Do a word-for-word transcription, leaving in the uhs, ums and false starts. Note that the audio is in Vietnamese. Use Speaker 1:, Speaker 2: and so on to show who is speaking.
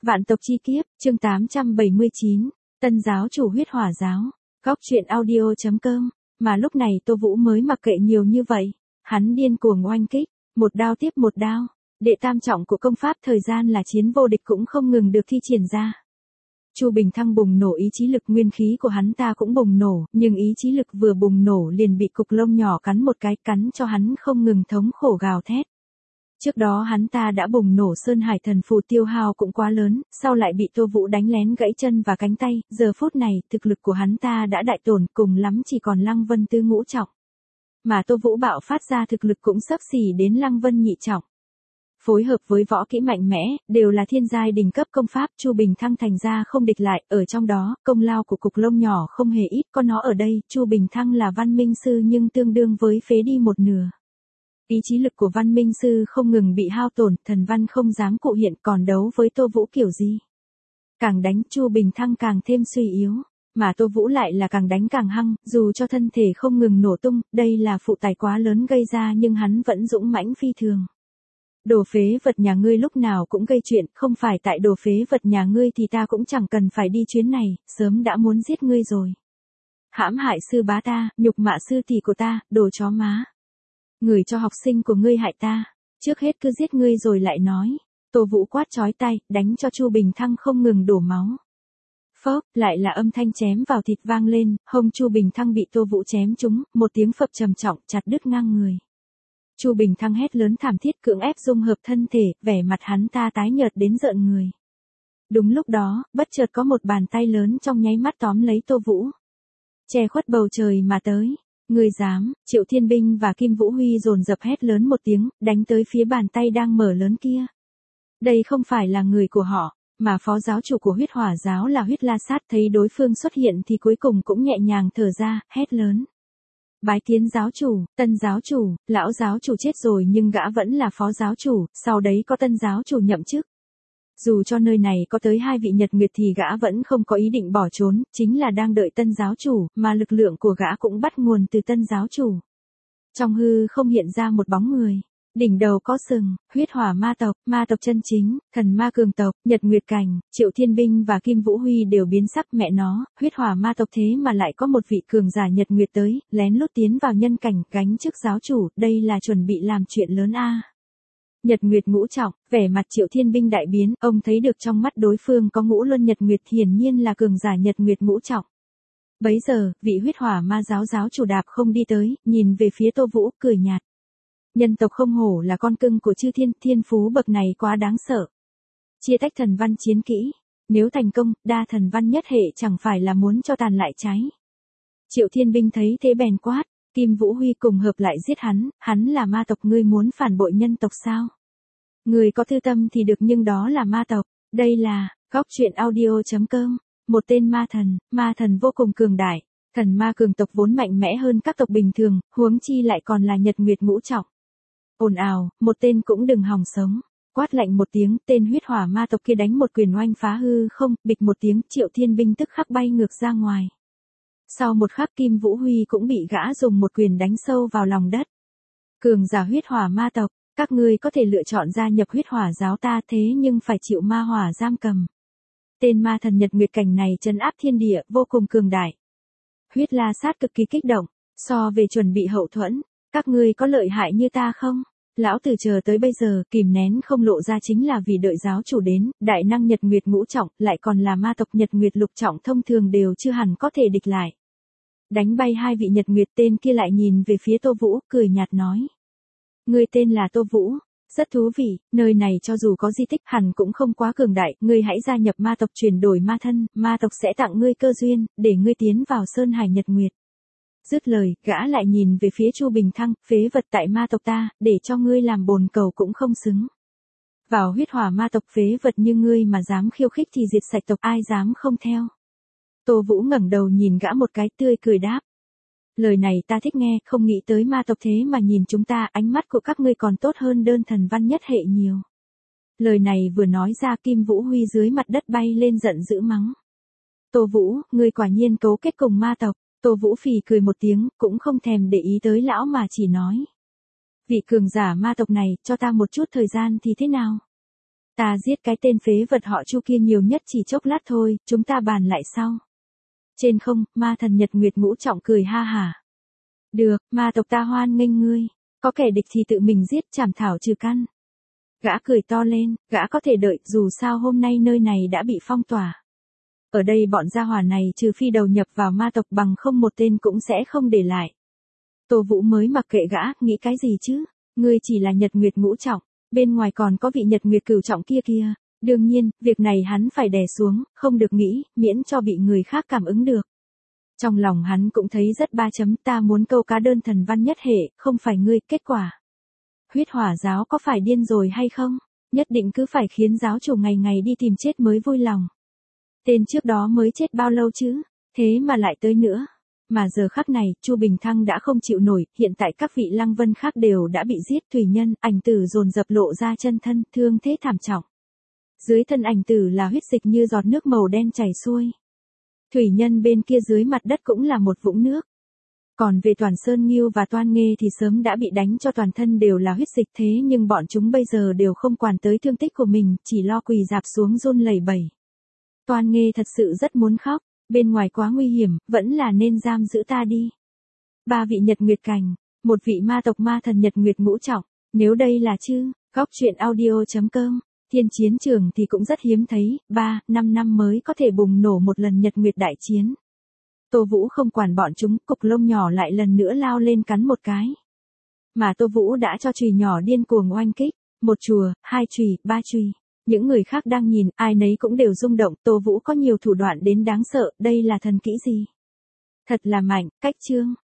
Speaker 1: Vạn tộc chi kiếp, chương tám trăm bảy mươi chín, Tân giáo chủ huyết hỏa giáo, góc truyện audio.com, mà lúc này Tô Vũ mới mặc kệ nhiều như vậy, hắn điên cuồng oanh kích, một đao tiếp một đao, đệ tam trọng của công pháp thời gian là chiến vô địch cũng không ngừng được thi triển ra. Chu Bình Thăng bùng nổ ý chí lực, nguyên khí của hắn ta cũng bùng nổ, nhưng ý chí lực vừa bùng nổ liền bị cục lông nhỏ cắn một cái, cắn cho hắn không ngừng thống khổ gào thét. Trước đó hắn ta đã bùng nổ Sơn Hải Thần Phù tiêu hao cũng quá lớn, sau lại bị Tô Vũ đánh lén gãy chân và cánh tay, giờ phút này thực lực của hắn ta đã đại tổn, cùng lắm chỉ còn Lăng Vân Tư ngũ trọng. Mà Tô Vũ bạo phát ra thực lực cũng xấp xỉ đến Lăng Vân nhị trọng. Phối hợp với võ kỹ mạnh mẽ, đều là thiên giai đỉnh cấp công pháp, Chu Bình Thăng thành ra không địch lại, ở trong đó, công lao của cục lông nhỏ không hề ít, có nó ở đây, Chu Bình Thăng là văn minh sư nhưng tương đương với phế đi một nửa. Ý chí lực của văn minh sư không ngừng bị hao tổn, thần văn không dám cụ hiện, còn đấu với Tô Vũ kiểu gì. Càng đánh Chu Bình Thăng càng thêm suy yếu, mà Tô Vũ lại là càng đánh càng hăng, dù cho thân thể không ngừng nổ tung, đây là phụ tải quá lớn gây ra nhưng hắn vẫn dũng mãnh phi thường. Đồ phế vật nhà ngươi lúc nào cũng gây chuyện, không phải tại đồ phế vật nhà ngươi thì ta cũng chẳng cần phải đi chuyến này, sớm đã muốn giết ngươi rồi. Hãm hại sư bá ta, nhục mạ sư tỷ của ta, đồ chó má. Người cho học sinh của ngươi hại ta, trước hết cứ giết ngươi rồi lại nói. Tô Vũ quát chói tai, đánh cho Chu Bình Thăng không ngừng đổ máu. Phốc, lại là âm thanh chém vào thịt vang lên, hông Chu Bình Thăng bị Tô Vũ chém trúng, một tiếng phập trầm trọng, chặt đứt ngang người. Chu Bình Thăng hét lớn thảm thiết, cưỡng ép dung hợp thân thể, vẻ mặt hắn ta tái nhợt đến rợn người. Đúng lúc đó, bất chợt có một bàn tay lớn trong nháy mắt tóm lấy Tô Vũ, che khuất bầu trời mà tới. Ngươi dám? Triệu Thiên Binh và Kim Vũ Huy dồn dập hét lớn một tiếng, đánh tới phía bàn tay đang mở lớn kia. Đây không phải là người của họ, mà phó giáo chủ của huyết hỏa giáo là Huyết La Sát, thấy đối phương xuất hiện thì cuối cùng cũng nhẹ nhàng thở ra, hét lớn. Bái kiến giáo chủ, tân giáo chủ, lão giáo chủ chết rồi nhưng gã vẫn là phó giáo chủ, sau đấy có tân giáo chủ nhậm chức. Dù cho nơi này có tới hai vị nhật nguyệt thì gã vẫn không có ý định bỏ trốn, chính là đang đợi tân giáo chủ, mà lực lượng của gã cũng bắt nguồn từ tân giáo chủ. Trong hư không hiện ra một bóng người, đỉnh đầu có sừng, huyết hỏa ma tộc, ma tộc chân chính, thần ma cường tộc, nhật nguyệt cảnh, Triệu Thiên Binh và Kim Vũ Huy đều biến sắc, mẹ nó, huyết hỏa ma tộc thế mà lại có một vị cường giả nhật nguyệt tới, lén lút tiến vào nhân cảnh, gánh chức giáo chủ, đây là chuẩn bị làm chuyện lớn a. Nhật Nguyệt ngũ trọng, vẻ mặt Triệu Thiên Binh đại biến, ông thấy được trong mắt đối phương có ngũ luân Nhật Nguyệt, hiển nhiên là cường giả Nhật Nguyệt ngũ trọng. Bấy giờ, vị huyết hỏa ma giáo giáo chủ đạp không đi tới, nhìn về phía Tô Vũ, cười nhạt. Nhân tộc không hổ là con cưng của chư thiên, thiên phú bậc này quá đáng sợ. Chia tách thần văn chiến kỹ, nếu thành công, đa thần văn nhất hệ chẳng phải là muốn cho tàn lại cháy. Triệu Thiên Binh thấy thế bèn quát. Kim Vũ Huy cùng hợp lại giết hắn, hắn là ma tộc, ngươi muốn phản bội nhân tộc sao? Người có thư tâm thì được nhưng đó là ma tộc, đây là, góc truyện audio.com, một tên ma thần, ma thần vô cùng cường đại, thần ma cường tộc vốn mạnh mẽ hơn các tộc bình thường, huống chi lại còn là nhật nguyệt ngũ trọng. Ồn ào, một tên cũng đừng hòng sống, quát lạnh một tiếng, tên huyết hỏa ma tộc kia đánh một quyền oanh phá hư không, bịch một tiếng, Triệu Thiên Binh tức khắc bay ngược ra ngoài. Sau một khắc Kim Vũ Huy cũng bị gã dùng một quyền đánh sâu vào lòng đất. Cường giả huyết hỏa ma tộc, các ngươi có thể lựa chọn gia nhập huyết hỏa giáo ta thế nhưng phải chịu ma hỏa giam cầm. Tên ma thần nhật nguyệt cảnh này trấn áp thiên địa vô cùng cường đại. Huyết La Sát cực kỳ kích động, so về chuẩn bị hậu thuẫn, các ngươi có lợi hại như ta không? Lão tử chờ tới bây giờ kìm nén không lộ ra chính là vì đợi giáo chủ đến, đại năng nhật nguyệt ngũ trọng, lại còn là ma tộc nhật nguyệt lục trọng thông thường đều chưa hẳn có thể địch lại. Đánh bay hai vị nhật nguyệt, tên kia lại nhìn về phía Tô Vũ, cười nhạt nói. Ngươi tên là Tô Vũ, rất thú vị, nơi này cho dù có di tích hẳn cũng không quá cường đại, ngươi hãy gia nhập ma tộc chuyển đổi ma thân, ma tộc sẽ tặng ngươi cơ duyên, để ngươi tiến vào Sơn Hải Nhật Nguyệt. Dứt lời, gã lại nhìn về phía Chu Bình Thăng, phế vật tại ma tộc ta, để cho ngươi làm bồn cầu cũng không xứng. Vào huyết hỏa ma tộc phế vật như ngươi mà dám khiêu khích thì diệt sạch tộc, ai dám không theo. Tô Vũ ngẩng đầu nhìn gã một cái, tươi cười đáp. Lời này ta thích nghe, không nghĩ tới ma tộc thế mà nhìn chúng ta, ánh mắt của các ngươi còn tốt hơn đơn thần văn nhất hệ nhiều. Lời này vừa nói ra Kim Vũ Huy dưới mặt đất bay lên giận dữ mắng. Tô Vũ, ngươi quả nhiên cấu kết cùng ma tộc. Tô Vũ phì cười một tiếng, cũng không thèm để ý tới lão mà chỉ nói. Vị cường giả ma tộc này, cho ta một chút thời gian thì thế nào? Ta giết cái tên phế vật họ Chu kia nhiều nhất chỉ chốc lát thôi, chúng ta bàn lại sau. Trên không, ma thần Nhật Nguyệt Ngũ Trọng cười ha hả. Được, ma tộc ta hoan nghênh ngươi, có kẻ địch thì tự mình giết, chảm thảo trừ căn. Gã cười to lên, gã có thể đợi, dù sao hôm nay nơi này đã bị phong tỏa. Ở đây bọn gia hỏa này trừ phi đầu nhập vào ma tộc bằng không một tên cũng sẽ không để lại. Tô Vũ mới mặc kệ gã, nghĩ cái gì chứ, ngươi chỉ là Nhật Nguyệt Ngũ Trọng, bên ngoài còn có vị Nhật Nguyệt Cửu Trọng kia kia. Đương nhiên, việc này hắn phải đè xuống, không được nghĩ, miễn cho bị người khác cảm ứng được. Trong lòng hắn cũng thấy rất ba chấm, ta muốn câu cá đơn thần văn nhất hệ, không phải ngươi, kết quả. Huyết Hỏa giáo có phải điên rồi hay không? Nhất định cứ phải khiến giáo chủ ngày ngày đi tìm chết mới vui lòng. Tên trước đó mới chết bao lâu chứ, thế mà lại tới nữa. Mà giờ khắc này, Chu Bình Thăng đã không chịu nổi, hiện tại các vị Lăng Vân khác đều đã bị giết, Thủy Nhân, Ảnh Tử dồn dập lộ ra chân thân, thương thế thảm trọng. Dưới thân Ảnh Tử là huyết dịch như giọt nước màu đen chảy xuôi. Thủy Nhân bên kia dưới mặt đất cũng là một vũng nước. Còn về Toàn Sơn Nghiêu và Toan Nghê thì sớm đã bị đánh cho toàn thân đều là huyết dịch, thế nhưng bọn chúng bây giờ đều không quản tới thương tích của mình, chỉ lo quỳ rạp xuống run lẩy bẩy. Toan Nghê thật sự rất muốn khóc, bên ngoài quá nguy hiểm, vẫn là nên giam giữ ta đi. Ba vị Nhật Nguyệt Cảnh, một vị ma tộc ma thần Nhật Nguyệt Ngũ Trọng, nếu đây là chứ, góc truyện audio chấm com, thiên chiến trường thì cũng rất hiếm thấy, ba, năm năm mới có thể bùng nổ một lần Nhật Nguyệt đại chiến. Tô Vũ không quản bọn chúng, cục lông nhỏ lại lần nữa lao lên cắn một cái. Mà Tô Vũ đã cho chùy nhỏ điên cuồng oanh kích, một chùa, hai chùy, ba chùy. Những người khác đang nhìn, ai nấy cũng đều rung động, Tô Vũ có nhiều thủ đoạn đến đáng sợ, đây là thần kỹ gì? Thật là mạnh, cách chương.